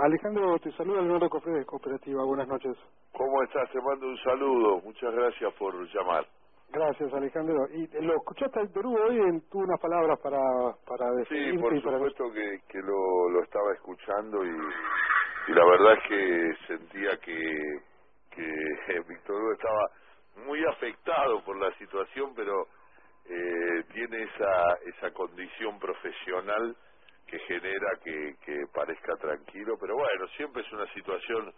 Alejandro, te saluda Leonardo Cofré de Cooperativa. Buenas noches. ¿Cómo estás? Te mando un saludo. Muchas gracias por llamar. Gracias, Alejandro. ¿Y lo escuchaste al Perú hoy? Tuvo unas palabras para Sí, despedirte por y para... supuesto que lo estaba escuchando y la verdad es que sentía que Víctor Hugo estaba muy afectado por la situación, pero tiene esa condición profesional que genera que parezca tranquilo, pero bueno, siempre es una situación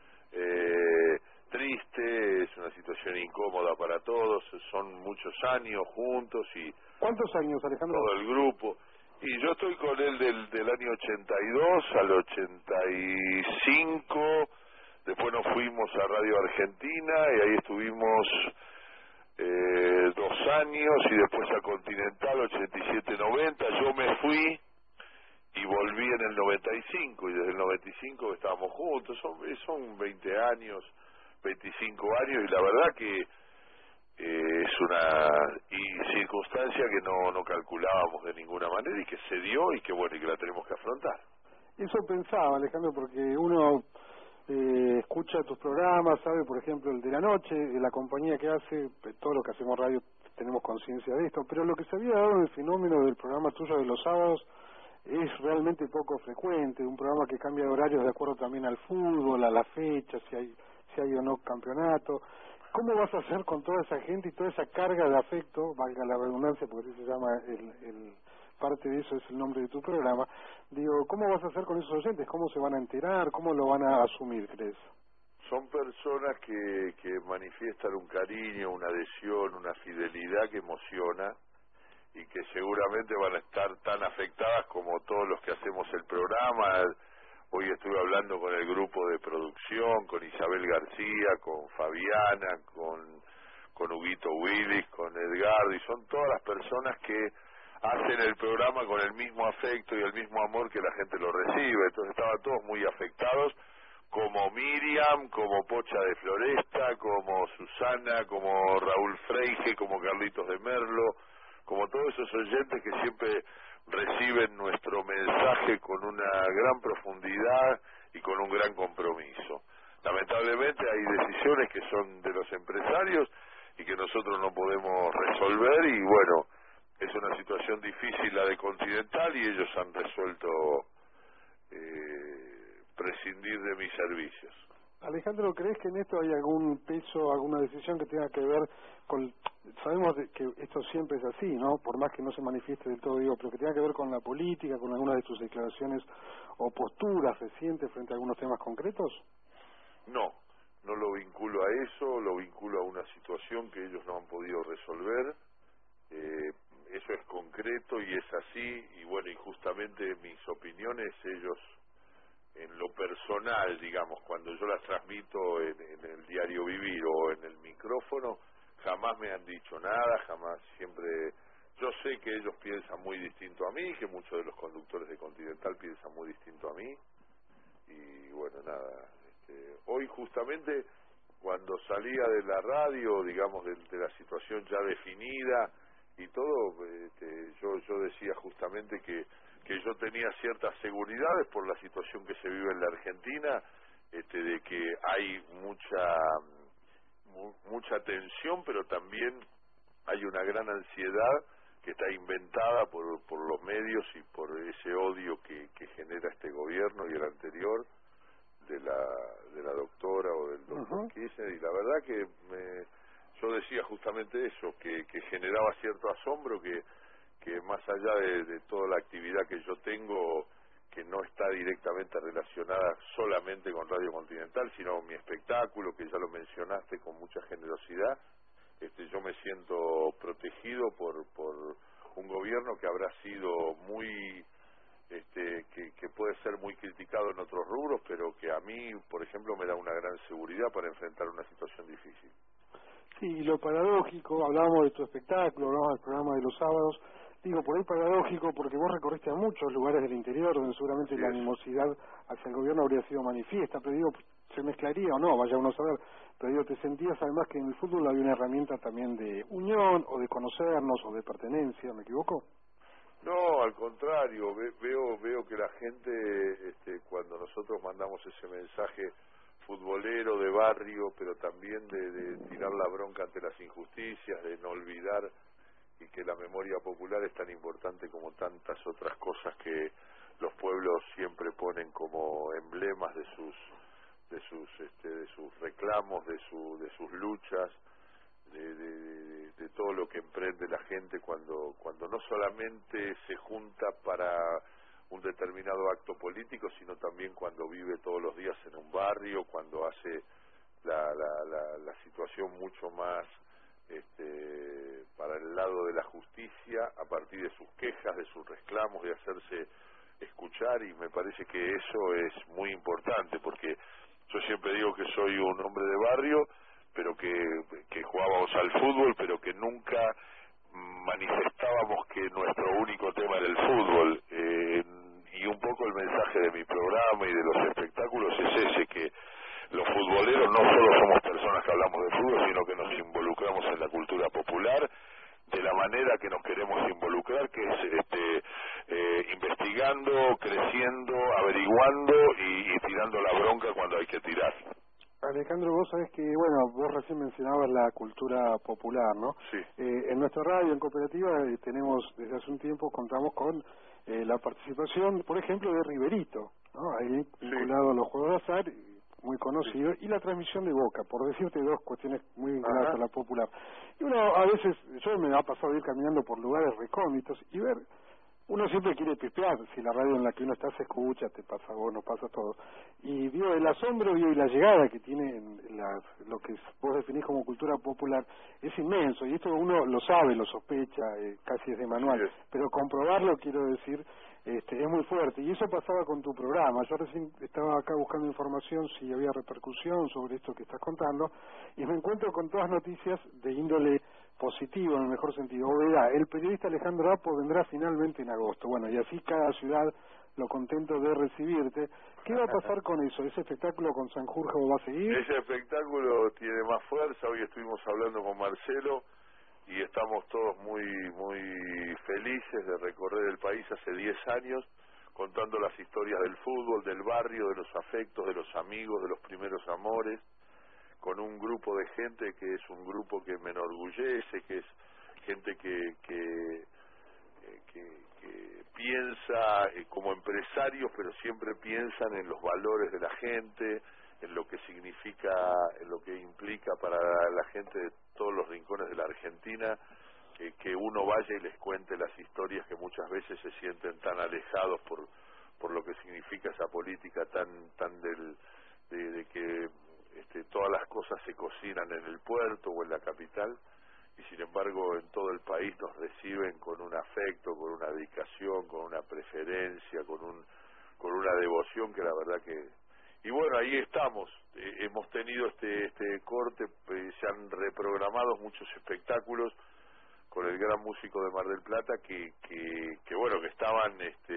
triste, es una situación incómoda para todos, son muchos años juntos y ¿Cuántos años, Alejandro? todo el grupo, y yo estoy con él del año 82 al 85, después nos fuimos a Radio Argentina y ahí estuvimos 2 años y después a Continental 87-90, yo me fui y volví en el 95 y desde el 95 estábamos juntos, son 20 años, 25 años y la verdad que es una circunstancia que no calculábamos de ninguna manera y que se dio y que bueno, y que la tenemos que afrontar. Eso pensaba, Alejandro, porque uno escucha tus programas, sabe, por ejemplo, el de la noche, de la compañía que hace, todo lo que hacemos radio tenemos conciencia de esto, pero lo que se había dado en el fenómeno del programa tuyo de los sábados es realmente poco frecuente, un programa que cambia de horarios de acuerdo también al fútbol, a la fecha, si hay o no campeonato. ¿Cómo vas a hacer con toda esa gente y toda esa carga de afecto, valga la redundancia, porque así se llama parte de eso es el nombre de tu programa? Digo, ¿cómo vas a hacer con esos oyentes? ¿Cómo se van a enterar? ¿Cómo lo van a asumir, crees? Son personas que manifiestan un cariño, una adhesión, una fidelidad que emociona y que seguramente van a estar tan afectadas como todos los que hacemos el programa. Hoy estuve hablando con el grupo de producción, con Isabel García, con Fabiana, con Huguito Willis, con Edgardo, y son todas las personas que hacen el programa con el mismo afecto y el mismo amor que la gente lo recibe. Entonces estaban todos muy afectados, como Miriam, como Pocha de Floresta, como Susana, como Raúl Freige, como Carlitos de Merlo, como todos esos oyentes que siempre reciben nuestro mensaje con una gran profundidad y con un gran compromiso. Lamentablemente hay decisiones que son de los empresarios y que nosotros no podemos resolver y bueno, es una situación difícil la de Continental y ellos han resuelto prescindir de mis servicios. Alejandro, ¿crees que en esto hay algún peso, alguna decisión que tenga que ver con... Sabemos que esto siempre es así, ¿no? Por más que no se manifieste del todo, digo, pero que tenga que ver con la política, con algunas de tus declaraciones o posturas recientes frente a algunos temas concretos? No lo vinculo a eso, lo vinculo a una situación que ellos no han podido resolver. Eso es concreto y es así, y bueno, y justamente mis opiniones, ellos en lo personal, digamos, cuando yo las transmito en el diario vivir o en el micrófono, jamás me han dicho nada, jamás, siempre, yo sé que ellos piensan muy distinto a mí, que muchos de los conductores de Continental piensan muy distinto a mí, y bueno, nada, hoy justamente cuando salía de la radio, digamos, de la situación ya definida y todo, yo decía justamente que yo tenía ciertas seguridades por la situación que se vive en la Argentina, de que hay mucha tensión, pero también hay una gran ansiedad que está inventada por los medios y por ese odio que genera este gobierno y el anterior de la doctora o del doctor Kirchner, y la verdad que yo decía justamente eso, que generaba cierto asombro, que más allá de toda la actividad que yo tengo, que no está directamente relacionada solamente con Radio Continental, sino mi espectáculo, que ya lo mencionaste con mucha generosidad, yo me siento protegido por un gobierno que habrá sido muy, que puede ser muy criticado en otros rubros, pero que a mí, por ejemplo, me da una gran seguridad para enfrentar una situación difícil. Sí, y lo paradójico, hablábamos de tu espectáculo, hablábamos del programa de los sábados, digo, por ahí paradójico porque vos recorriste a muchos lugares del interior donde seguramente Sí, la animosidad hacia el gobierno habría sido manifiesta, pero digo, se mezclaría o no, vaya uno a saber, pero digo, te sentías además que en el fútbol había una herramienta también de unión o de conocernos o de pertenencia, ¿me equivoco? No, al contrario, veo que la gente, cuando nosotros mandamos ese mensaje futbolero de barrio, pero también de tirar la bronca ante las injusticias, de no olvidar, y que la memoria popular es tan importante como tantas otras cosas que los pueblos siempre ponen como emblemas de sus reclamos, de sus luchas, de todo lo que emprende la gente cuando no solamente se junta para un determinado acto político, sino también cuando vive todos los días en un barrio, cuando hace la situación mucho más para el lado de la justicia, a partir de sus quejas, de sus reclamos, de hacerse escuchar, y me parece que eso es muy importante, porque yo siempre digo que soy un hombre de barrio, pero que jugábamos al fútbol, pero que nunca manifestábamos que nuestro único tema era el fútbol, y un poco el mensaje de mi programa y de los espectáculos es ese, que los futboleros no solo somos personas que hablamos de fútbol, sino que nos involucramos en la cultura popular de la manera que nos queremos involucrar, que es investigando, creciendo, averiguando y tirando la bronca cuando hay que tirar. Alejandro, vos sabés que, bueno, vos recién mencionabas la cultura popular, ¿no? Sí. En nuestra radio, en Cooperativa, tenemos, desde hace un tiempo, contamos con la participación, por ejemplo, de Riverito, ¿no? Ahí vinculado a los juegos de azar, muy conocido, y la transmisión de Boca, por decirte dos cuestiones muy vinculadas a la popular. Y uno, a veces, yo me ha pasado ir caminando por lugares recónditos y ver, uno siempre quiere pipear, si la radio en la que uno está se escucha, te pasa a vos, nos pasa a todos. Y vio el asombro, vio y la llegada que tiene lo que vos definís como cultura popular, es inmenso, y esto uno lo sabe, lo sospecha, casi es de manual, Sí. pero comprobarlo, quiero decir, es muy fuerte. Y eso pasaba con tu programa. Yo recién estaba acá buscando información si había repercusión sobre esto que estás contando, y me encuentro con todas noticias de índole positivo, en el mejor sentido. Obviedad, el periodista Alejandro Apo vendrá finalmente en agosto. Bueno, y así cada ciudad lo contento de recibirte. ¿Qué va a pasar con eso? ¿Ese espectáculo con Sanjurjo va a seguir? Ese espectáculo tiene más fuerza. Hoy estuvimos hablando con Marcelo y estamos todos muy felices de recorrer el país hace 10 años, contando las historias del fútbol, del barrio, de los afectos, de los amigos, de los primeros amores, con un grupo de gente que es un grupo que me enorgullece, que es gente que piensa como empresarios, pero siempre piensan en los valores de la gente, en lo que significa, en lo que implica para la gente de todos los rincones de la Argentina, que uno vaya y les cuente las historias que muchas veces se sienten tan alejados por lo que significa esa política tan de que todas las cosas se cocinan en el puerto o en la capital, y sin embargo en todo el país nos reciben con un afecto, con una dedicación, con una preferencia, con una devoción que la verdad que... Y bueno, ahí estamos, hemos tenido este corte, se han reprogramado muchos espectáculos con el gran músico de Mar del Plata que bueno, que estaban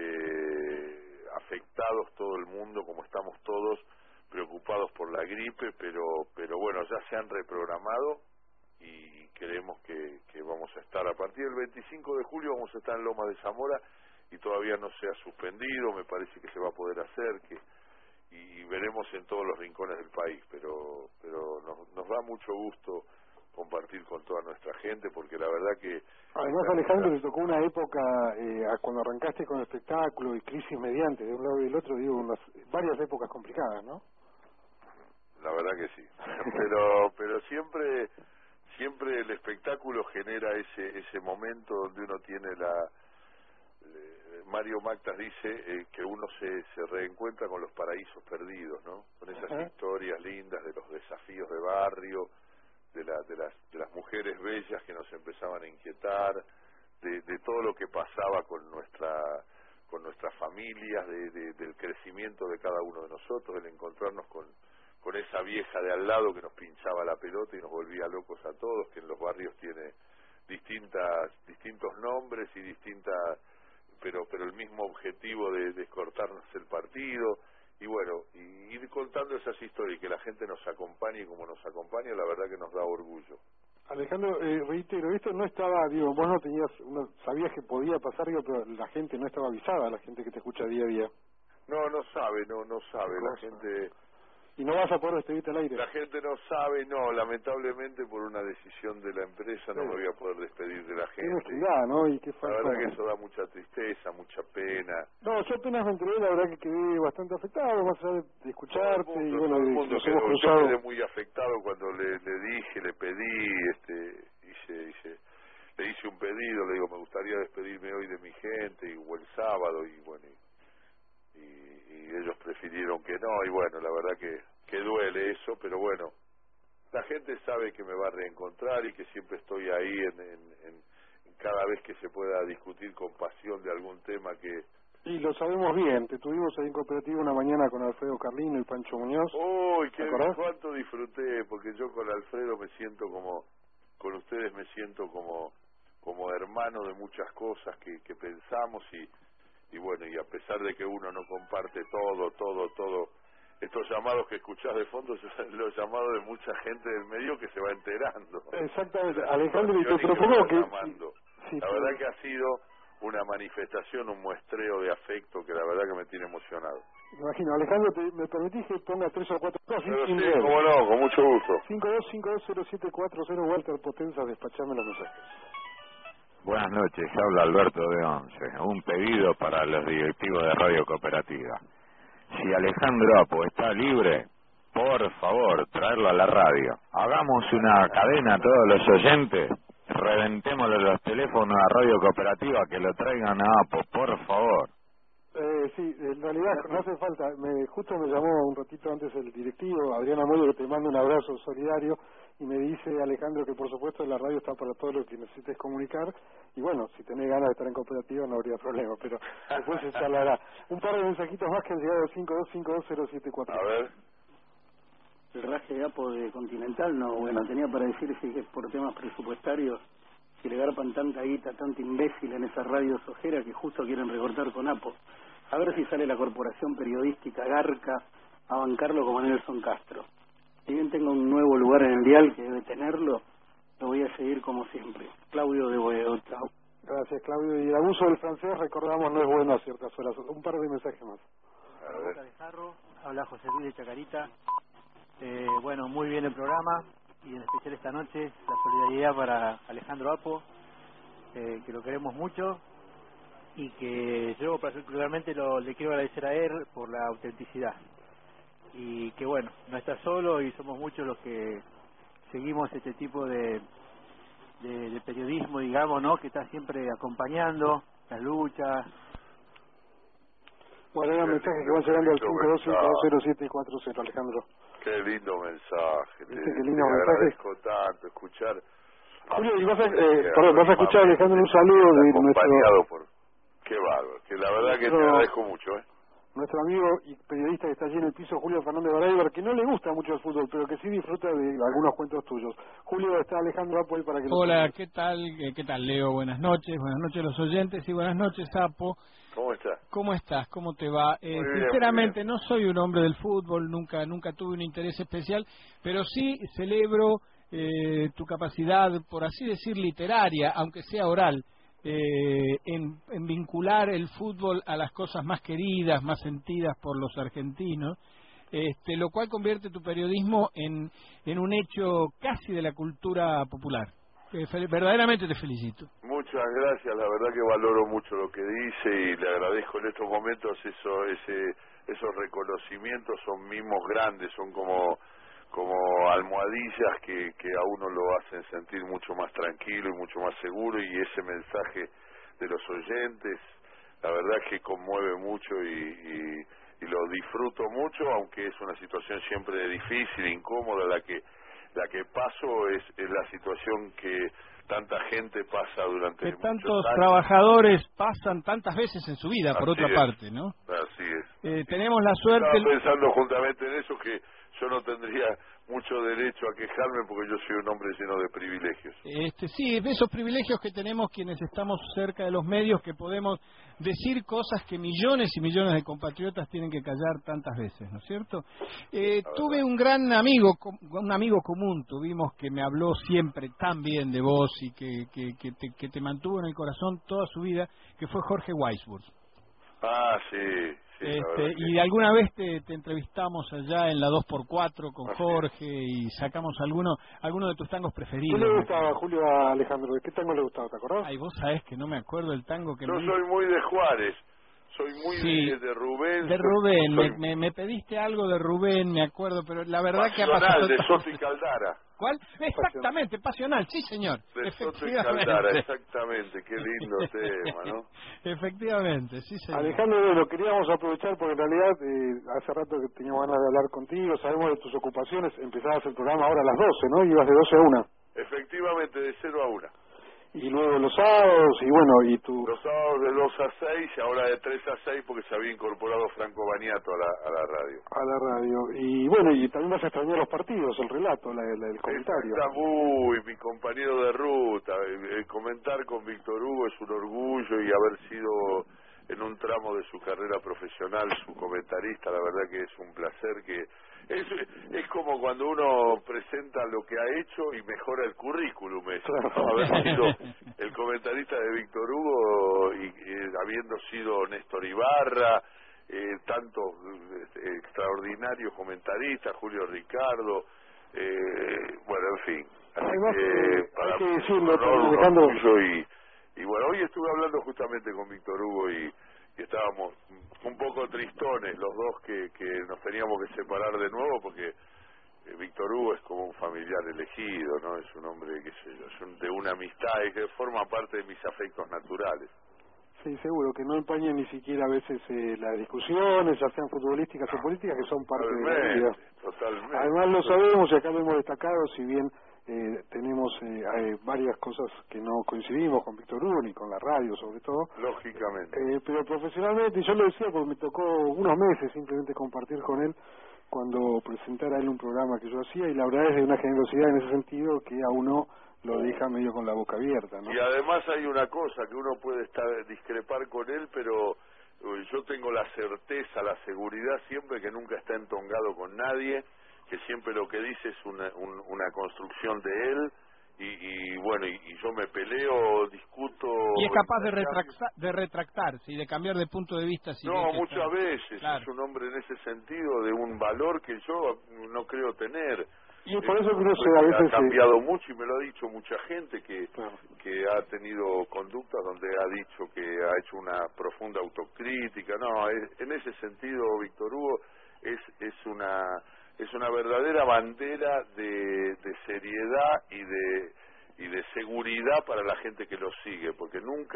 afectados todo el mundo, como estamos todos preocupados por la gripe, pero bueno, ya se han reprogramado y creemos que vamos a estar a partir del 25 de julio, vamos a estar en Loma de Zamora y todavía no se ha suspendido, me parece que se va a poder hacer, y veremos en todos los rincones del país, pero nos da mucho gusto compartir con toda nuestra gente, porque la verdad que... Además, Alejandro, le tocó una época, cuando arrancaste con el espectáculo y crisis mediante, de un lado y del otro, digo, varias épocas complicadas, ¿no? La verdad que sí, pero siempre el espectáculo genera ese momento donde uno tiene Mario Mactas dice que uno se reencuentra con los paraísos perdidos, ¿no? Con esas historias lindas de los desafíos de barrio, de las mujeres bellas que nos empezaban a inquietar, de todo lo que pasaba con nuestras familias, del crecimiento de cada uno de nosotros, el encontrarnos con esa vieja de al lado que nos pinchaba la pelota y nos volvía locos a todos, que en los barrios tiene distintos nombres y pero el mismo objetivo de cortarnos el partido, y bueno, y ir contando esas historias y que la gente nos acompañe como nos acompaña, la verdad que nos da orgullo. Alejandro, reitero, esto no estaba, digo, vos no tenías, sabías que podía pasar, digo, pero la gente no estaba avisada, la gente que te escucha día a día. No sabe, no sabe, la gente... Y no vas a poder despedirte al aire. La gente no sabe, lamentablemente por una decisión de la empresa no me voy a poder despedir de la gente. Qué ¿no? Y qué la verdad que eso da mucha tristeza, mucha pena. No, yo apenas me enteré, la verdad que quedé bastante afectado, más allá de escucharte, y bueno, todo el mundo nos hemos cruzado. Yo quedé muy afectado cuando le dije, le pedí, le hice un pedido, le digo, me gustaría despedirme hoy de mi gente, o el sábado, y bueno, y ellos prefirieron que no, y bueno, la verdad que duele eso, pero bueno, la gente sabe que me va a reencontrar y que siempre estoy ahí en cada vez que se pueda discutir con pasión de algún tema que... Y lo sabemos bien, te tuvimos ahí en Cooperativa una mañana con Alfredo Carlino y Pancho Muñoz. ¡Uy, cuánto disfruté! Porque yo con Alfredo me siento con ustedes me siento como hermano de muchas cosas que pensamos y bueno, y a pesar de que uno no comparte todo, estos llamados que escuchás de fondo son los llamados de mucha gente del medio que se va enterando. Exactamente, Alejandro, y te propongo que... La verdad que ha sido una manifestación, un muestreo de afecto que la verdad que me tiene emocionado. Imagino, Alejandro, ¿me permitís que ponga 3 o 4 cosas? Sí, cómo no, con mucho gusto. 52520740, Walter Potenza, despachame los mensajes. Buenas noches, habla Alberto de Once. Un pedido para los directivos de Radio Cooperativa. Si Alejandro Apo está libre, por favor, traerlo a la radio. Hagamos una cadena a todos los oyentes, reventémosle los teléfonos a Radio Cooperativa, que lo traigan a Apo, por favor. Sí, en realidad no hace falta. Justo me llamó un ratito antes el directivo, Adriana Moyo, que te manda un abrazo solidario, y me dice, Alejandro, que por supuesto la radio está para todo lo que necesites comunicar, y bueno, si tenés ganas de estar en Cooperativa no habría problema, pero después se charlará. Un par de mensajitos más que han llegado al 52520740. A ver. El raje de Apo de Continental, no, bueno, tenía para decirse que por temas presupuestarios que le garpan tanta guita, tanto imbécil en esa radio sojera que justo quieren recortar con Apo. A ver si sale la corporación periodística Garca a bancarlo como Nelson Castro. Si bien tengo un nuevo lugar en el dial que debe tenerlo, lo voy a seguir como siempre. Claudio de Boedo, chao. Gracias, Claudio. Y el abuso del francés, recordamos, no es bueno a ciertas horas. Un par de mensajes más. Boca de Jarro, habla José Luis de Chacarita. Bueno, muy bien el programa, y en especial esta noche la solidaridad para Alejandro Apo, que lo queremos mucho, y que yo particularmente le quiero agradecer a él por la autenticidad, y que bueno, no está solo y somos muchos los que seguimos este tipo de periodismo, digamos, ¿no?, que está siempre acompañando las luchas. Bueno, eran mensajes que van llegando al 52520740, Alejandro. Qué lindo mensaje. Te lindo agradezco tanto escuchar. Julio, y vas a escuchar, Alejandro, un saludo de nuestro... Qué bárbaro, que la verdad que te agradezco mucho, Nuestro amigo y periodista que está allí en el piso, Julio Fernández Barayber, que no le gusta mucho el fútbol, pero que sí disfruta de algunos cuentos tuyos. Julio, está Alejandro Apo ahí para que lo... Hola, ¿qué tal, Leo? Buenas noches a los oyentes y buenas noches, Apo. ¿Cómo estás? ¿Cómo estás? ¿Cómo te va? muy Sinceramente, bien. no soy un hombre del fútbol, nunca tuve un interés especial, pero sí celebro tu capacidad, por así decir, literaria, aunque sea oral, en vincular el fútbol a las cosas más queridas, más sentidas por los argentinos, lo cual convierte tu periodismo en un hecho casi de la cultura popular. Verdaderamente te felicito. Muchas gracias, la verdad que valoro mucho lo que dice y le agradezco en estos momentos esos reconocimientos, son mimos grandes, son como almohadillas que a uno lo hacen sentir mucho más tranquilo y mucho más seguro, y ese mensaje de los oyentes la verdad que conmueve mucho y lo disfruto mucho, aunque es una situación siempre difícil, incómoda, la que paso es la situación que tanta gente pasa durante muchos años. Tantos trabajadores pasan tantas veces en su vida, por otra parte, ¿no? Así es. tenemos la suerte... Estaba pensando juntamente en eso, que yo no tendría mucho derecho a quejarme porque yo soy un hombre lleno de privilegios. Sí, de esos privilegios que tenemos quienes estamos cerca de los medios, que podemos decir cosas que millones y millones de compatriotas tienen que callar tantas veces, ¿no es cierto? Tuve un gran amigo, un amigo común, tuvimos, que me habló siempre tan bien de vos y que te mantuvo en el corazón toda su vida, que fue Jorge Weisburd. Ah, sí. Y alguna vez te entrevistamos allá en la 2x4 con Jorge y sacamos alguno de tus tangos preferidos. ¿Qué le gustaba, Julio, a Alejandro? ¿De qué tango le gustaba? ¿Te acordás? Ay, vos sabés que no me acuerdo el tango que yo soy muy de Juárez, soy muy de Rubén. De Rubén, me pediste algo de Rubén, me acuerdo, pero la verdad que ha pasado... de Soto y Caldara. ¿Cuál? Exactamente, Pasional, sí señor. De Soto y Caldara, exactamente, qué lindo tema, ¿no? Efectivamente, sí señor. Alejandro, lo queríamos aprovechar porque en realidad hace rato que teníamos ganas de hablar contigo, sabemos de tus ocupaciones, empezabas el programa ahora a las 12, ¿no? Ibas de 12 a 1. Efectivamente, de 0 a 1. Y luego los sábados, y bueno, y tú... Los sábados de 2 a 6 y ahora de 3 a 6 porque se había incorporado Franco Baniato a la radio. A la radio. Y bueno, y también vas a extrañar los partidos, el relato, el comentario. Uy, mi compañero de ruta. Comentar con Víctor Hugo es un orgullo, y haber sido en un tramo de su carrera profesional su comentarista, la verdad que es un placer. Que es como cuando uno presenta lo que ha hecho y mejora el currículum. Haber sido el comentarista de Víctor Hugo y habiendo sido Néstor Ibarra, tantos extraordinarios comentaristas, Julio Ricardo, bueno, en fin. Además, para hay que mí decirlo, un Alejandro. orgullo. Y bueno, hoy estuve hablando justamente con Víctor Hugo y estábamos un poco tristones los dos, que nos teníamos que separar de nuevo, porque Víctor Hugo es como un familiar elegido, ¿no? Es un hombre, qué sé yo, es de una amistad y que forma parte de mis afectos naturales. Sí, seguro, que no empañen ni siquiera a veces las discusiones, ya sean futbolísticas o políticas, que son parte de la vida. Totalmente. Además lo sabemos y acá lo hemos destacado, si bien tenemos varias cosas que no coincidimos con Víctor Hugo ni con la radio sobre todo. Lógicamente. Pero profesionalmente, yo lo decía porque me tocó unos meses simplemente compartir con él cuando presentara él un programa que yo hacía, y la verdad es de una generosidad en ese sentido que a uno lo deja medio con la boca abierta, ¿no? Y además hay una cosa, que uno puede discrepar con él, pero yo tengo la certeza, la seguridad siempre que nunca está entongado con nadie, que siempre lo que dice es una construcción de él, y bueno, y yo me peleo, discuto... Y es capaz de retractarse y de cambiar de punto de vista. Si no, muchas veces, claro. Es un hombre en ese sentido de un valor que yo no creo tener. Y por eso creo que a veces ha cambiado mucho, y me lo ha dicho mucha gente claro, que ha tenido conductas donde ha dicho que ha hecho una profunda autocrítica. No, en ese sentido Víctor Hugo es una verdadera bandera de seriedad y de seguridad para la gente que lo sigue, porque nunca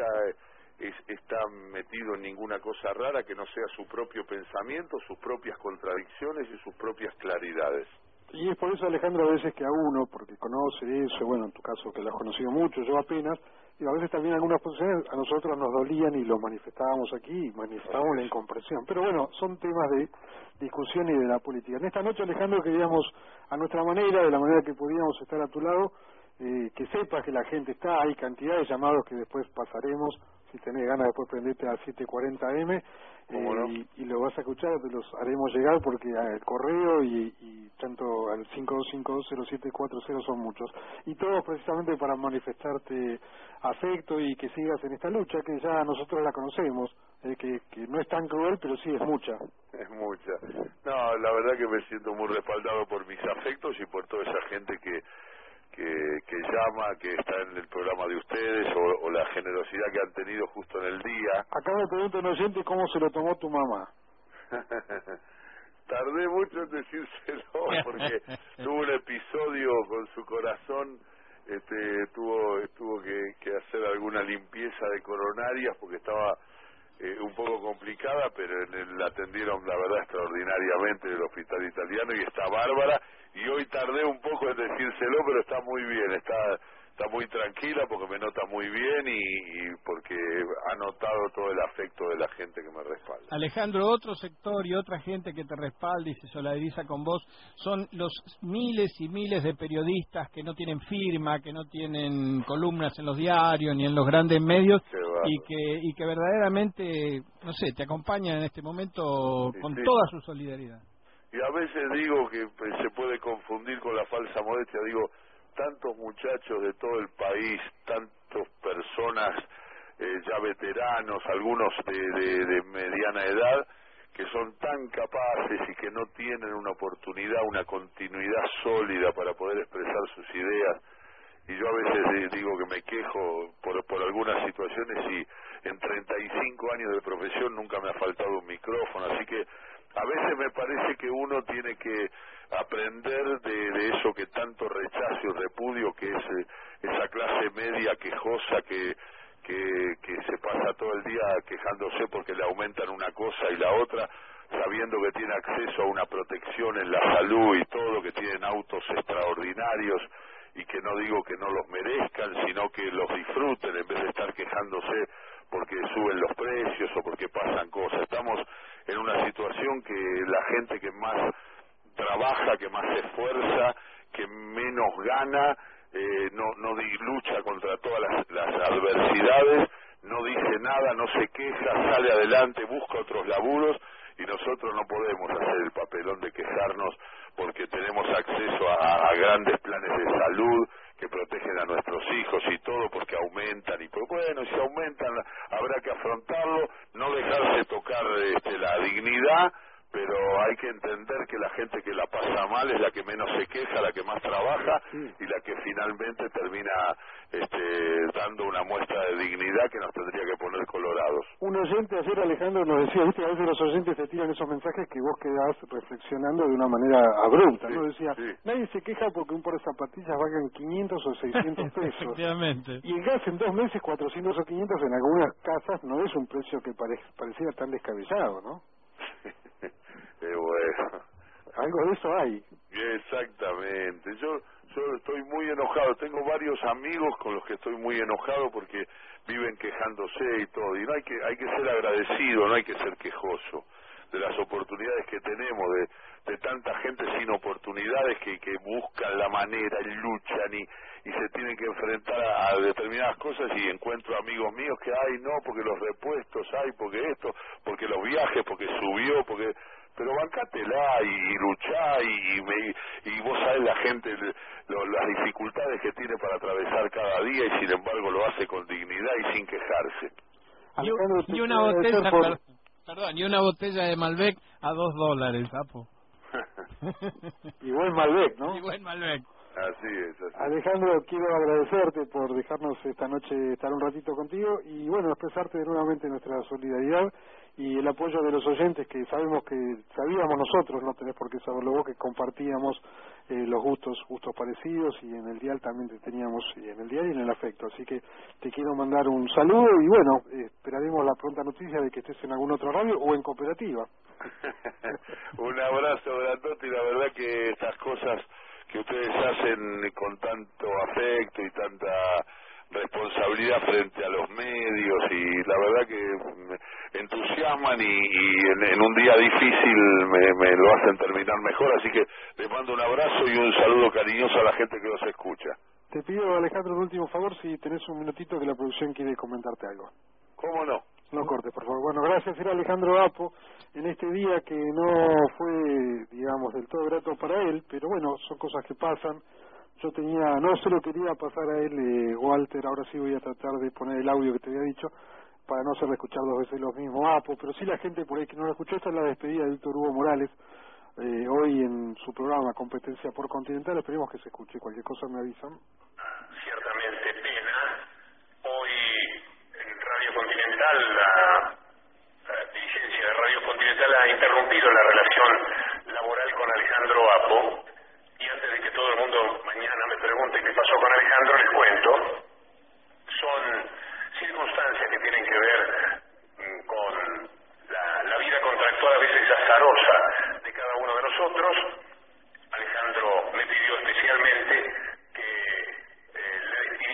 está metido en ninguna cosa rara que no sea su propio pensamiento, sus propias contradicciones y sus propias claridades. Y es por eso, Alejandro, a veces que a uno, porque conoce eso, bueno, en tu caso que lo has conocido mucho, yo apenas, y a veces también algunas posiciones a nosotros nos dolían y lo manifestábamos aquí, y manifestábamos la incomprensión. Pero bueno, son temas de discusión y de la política. En esta noche, Alejandro, queríamos, a nuestra manera, de la manera que podíamos estar a tu lado, que sepas que la gente está, hay cantidad de llamados que después pasaremos, si tenés ganas después prendete a 740M, no? y lo vas a escuchar, te los haremos llegar porque al correo y tanto al 52520740 son muchos, y todos precisamente para manifestarte afecto y que sigas en esta lucha que ya nosotros la conocemos, que no es tan cruel, pero sí es mucha. Es mucha. No, la verdad que me siento muy respaldado por mis afectos y por toda esa gente que llama, que está en el programa de ustedes, o la generosidad que han tenido justo en el día. Acá me pregunta un oyente cómo se lo tomó tu mamá. Tardé mucho en decírselo porque tuvo un episodio con su corazón, tuvo que hacer alguna limpieza de coronarias porque estaba un poco complicada, pero la atendieron, la verdad, extraordinariamente en el hospital italiano, y está bárbara. Y hoy tardé un poco en decírselo, pero está muy bien, está muy tranquila porque me nota muy bien y porque ha notado todo el afecto de la gente que me respalda. Alejandro, otro sector y otra gente que te respalda y se solidariza con vos son los miles y miles de periodistas que no tienen firma, que no tienen columnas en los diarios ni en los grandes medios y que verdaderamente, no sé, te acompañan en este momento con toda su solidaridad. Y a veces digo que se puede confundir con la falsa modestia, digo, tantos muchachos de todo el país, tantas personas ya veteranos, algunos de mediana edad, que son tan capaces y que no tienen una oportunidad, una continuidad sólida para poder expresar sus ideas. Y yo a veces digo que me quejo por algunas situaciones y en 35 años de profesión nunca me ha faltado un micrófono, así que a veces me parece que uno tiene que aprender de eso que tanto rechazo y repudio, que es esa clase media quejosa que se pasa todo el día quejándose porque le aumentan una cosa y la otra, sabiendo que tiene acceso a una protección en la salud y todo, que tienen autos extraordinarios y que no digo que no los merezcan, sino que los disfruten en vez de estar quejándose porque suben los precios o porque pasan cosas. Estamos en una situación que la gente que más trabaja, que más se esfuerza, que menos gana, no lucha contra todas las adversidades, no dice nada, no se queja, sale adelante, busca otros laburos, y nosotros no podemos hacer el papelón de quejarnos porque tenemos acceso a grandes planes de salud que protegen a nuestros hijos y todo, porque aumentan, y pues bueno, si aumentan habrá que afrontarlo, no dejarse tocar la dignidad, pero hay que entender que la gente que la pasa mal es la que menos se queja, la que más trabaja y la que finalmente termina dando una muestra de dignidad que nos tendría que poner colorados. Un oyente ayer, Alejandro, nos decía, viste, a veces los oyentes te tiran esos mensajes que vos quedás reflexionando de una manera abrupta, ¿no? Decía, nadie se queja porque un par de zapatillas valgan 500 o 600 pesos. Efectivamente. Y el gas en 2 meses, 400 o 500 en algunas casas no es un precio que pareciera tan descabellado, ¿no? Bueno. Algo de eso hay. Exactamente. Yo estoy muy enojado. Tengo varios amigos con los que estoy muy enojado porque viven quejándose y todo. Y no hay que ser agradecido, no hay que ser quejoso de las oportunidades que tenemos, de tanta gente sin oportunidades que buscan la manera y luchan y se tienen que enfrentar a determinadas cosas, y encuentro amigos míos que no, porque los repuestos porque esto, porque los viajes, porque subió, pero bancátela y luchá y vos sabés la gente las dificultades que tiene para atravesar cada día, y sin embargo lo hace con dignidad y sin quejarse. Y una botella, perdón, y una botella de Malbec a $2, Apo. Y buen Malbec, ¿no? Y buen Malbec. Así es. Alejandro, quiero agradecerte por dejarnos esta noche estar un ratito contigo y bueno, expresarte nuevamente nuestra solidaridad y el apoyo de los oyentes, que sabíamos nosotros, no tenés por qué saberlo vos, que compartíamos los gustos parecidos, y en el dial también te teníamos, y en el dial y en el afecto, así que te quiero mandar un saludo y bueno, esperaremos la pronta noticia de que estés en algún otro radio o en cooperativa. Un abrazo grandote, y la verdad que estas cosas que ustedes hacen con tanto afecto y tanta responsabilidad frente a los medios, y la verdad que me entusiasman y en un día difícil me lo hacen terminar mejor, así que les mando un abrazo y un saludo cariñoso a la gente que los escucha. Te pido, Alejandro, un último favor, si tenés un minutito, que la producción quiere comentarte algo. ¿Cómo no? No cortes, por favor. Bueno, gracias, era Alejandro Apo, en este día que no fue, digamos, del todo grato para él, pero bueno, son cosas que pasan. Yo no se lo quería pasar a él, Walter, ahora sí voy a tratar de poner el audio que te había dicho, para no hacerle escuchar 2 veces los mismos Apo, pero sí la gente por ahí que no lo escuchó. Esta es la despedida de Víctor Hugo Morales, hoy en su programa Competencia por Continental. Esperemos que se escuche, cualquier cosa me avisan. Ciertamente pena. Hoy en Radio Continental, la dirigencia de Radio Continental ha interrumpido la relación laboral con Alejandro Apo, y antes de que todo el mundo mañana me pregunte qué pasó con Alejandro, les cuento. Son circunstancias que tienen que ver con la vida contractual a veces azarosa de cada uno de nosotros. Alejandro me pidió especialmente que le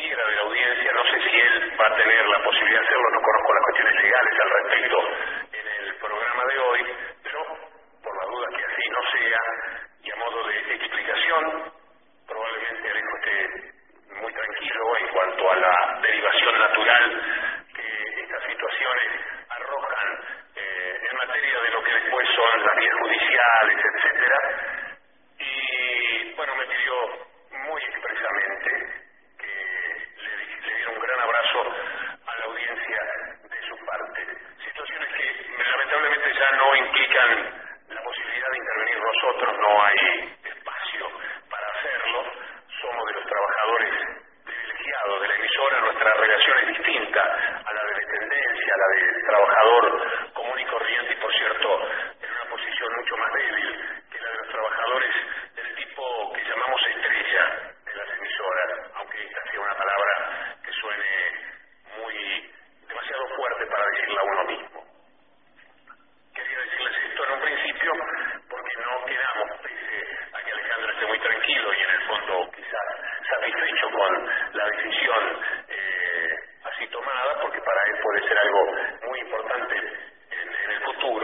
hay espacio para hacerlo. Somos de los trabajadores privilegiados de la emisora, nuestra relación es distinta a la de dependencia, a la del trabajador común y corriente, y por cierto, en una posición mucho más débil que la de los trabajadores del tipo que llamamos estrella de las emisoras, aunque esta sea una palabra que suene demasiado fuerte para decirla a uno mismo. Quería decirles esto en un principio porque no quedamos, pese a que Alejandro esté muy tranquilo y en el fondo quizás satisfecho con la decisión así tomada, porque para él puede ser algo muy importante en el futuro,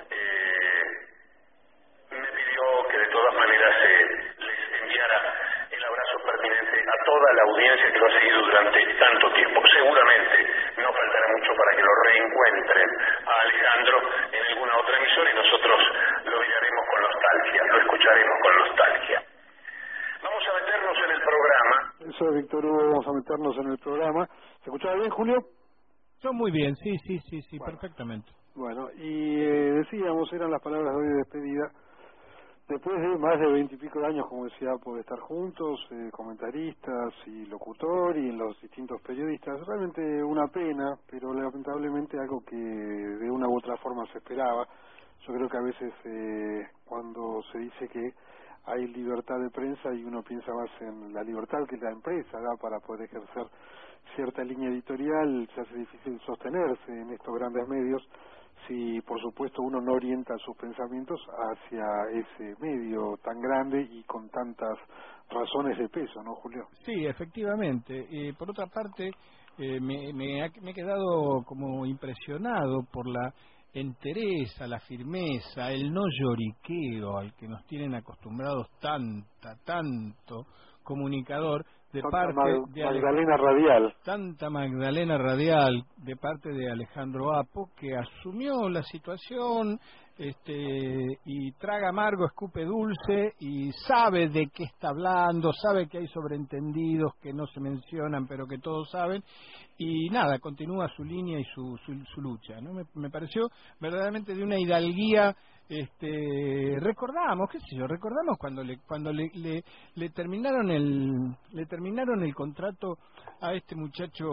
me pidió que de todas maneras les enviara el abrazo pertinente a toda la audiencia que lo ha seguido durante tanto tiempo. Seguramente no faltará mucho para que lo reencuentren a Alejandro en alguna otra emisora y nosotros lo miraremos con nostalgia, lo escucharemos con nostalgia. Vamos a meternos en el programa. Eso es, Víctor Hugo, vamos a meternos en el programa. ¿Se escuchaba bien, Julio? Yo muy bien, sí, bueno, perfectamente. Bueno, y decíamos, eran las palabras de hoy de despedida. Después de más de 20 y pico de años, como decía, poder estar juntos, comentaristas y locutor y en los distintos periodistas, realmente una pena, pero lamentablemente algo que de una u otra forma se esperaba. Yo creo que a veces cuando se dice que hay libertad de prensa y uno piensa más en la libertad que la empresa da para poder ejercer cierta línea editorial, se hace difícil sostenerse en estos grandes medios si por supuesto uno no orienta sus pensamientos hacia ese medio tan grande y con tantas razones de peso, ¿no, Julio? Sí, efectivamente. Por otra parte, me he quedado como impresionado por la entereza, la firmeza, el no lloriqueo al que nos tienen acostumbrados tanto comunicador de parte de Magdalena Radial. Tanta Magdalena Radial de parte de Alejandro Apo, que asumió la situación y traga amargo, escupe dulce y sabe de qué está hablando, sabe que hay sobreentendidos que no se mencionan pero que todos saben, y nada, continúa su línea y su lucha, ¿no? Me pareció verdaderamente de una hidalguía. Recordamos cuando le terminaron el contrato a este muchacho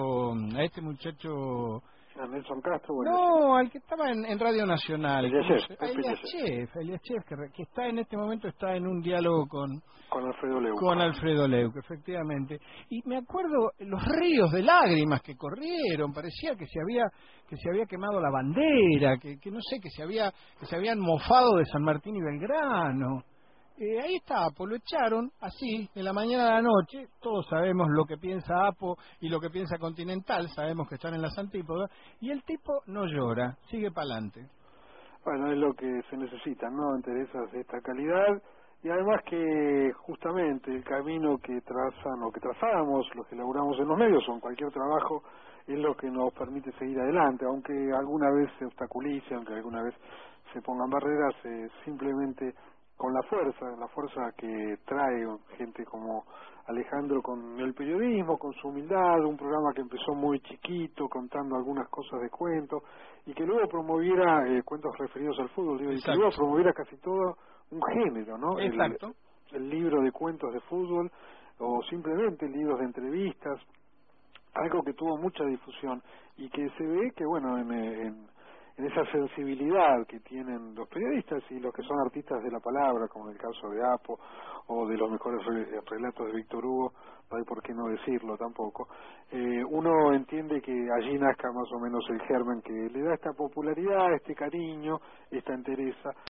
a Nelson Castro. No, al que estaba en Radio Nacional, Elias Chef, que está en este momento en un diálogo con Alfredo Leuco, efectivamente. Y me acuerdo los ríos de lágrimas que corrieron, parecía que se había quemado la bandera, que no sé, que se habían mofado de San Martín y Belgrano. Ahí está Apo, lo echaron así, de la mañana a la noche. Todos sabemos lo que piensa Apo y lo que piensa Continental, sabemos que están en las antípodas, y el tipo no llora, sigue para adelante. Bueno, es lo que se necesita, ¿no? Enterezas de esta calidad, y además que justamente el camino que trazan o que trazamos los que laburamos en los medios o en cualquier trabajo es lo que nos permite seguir adelante, aunque alguna vez se obstaculice, aunque alguna vez se pongan barreras, simplemente con la fuerza que trae gente como Alejandro con el periodismo, con su humildad, un programa que empezó muy chiquito, contando algunas cosas de cuentos, y que luego promoviera cuentos referidos al fútbol, y que luego promoviera casi todo un género, ¿no? Exacto. El libro de cuentos de fútbol, o simplemente libros de entrevistas, algo que tuvo mucha difusión, y que se ve que, bueno, en esa sensibilidad que tienen los periodistas y los que son artistas de la palabra, como en el caso de Apo, o de los mejores relatos de Víctor Hugo, no hay por qué no decirlo tampoco, uno entiende que allí nazca más o menos el germen que le da esta popularidad, este cariño, esta entereza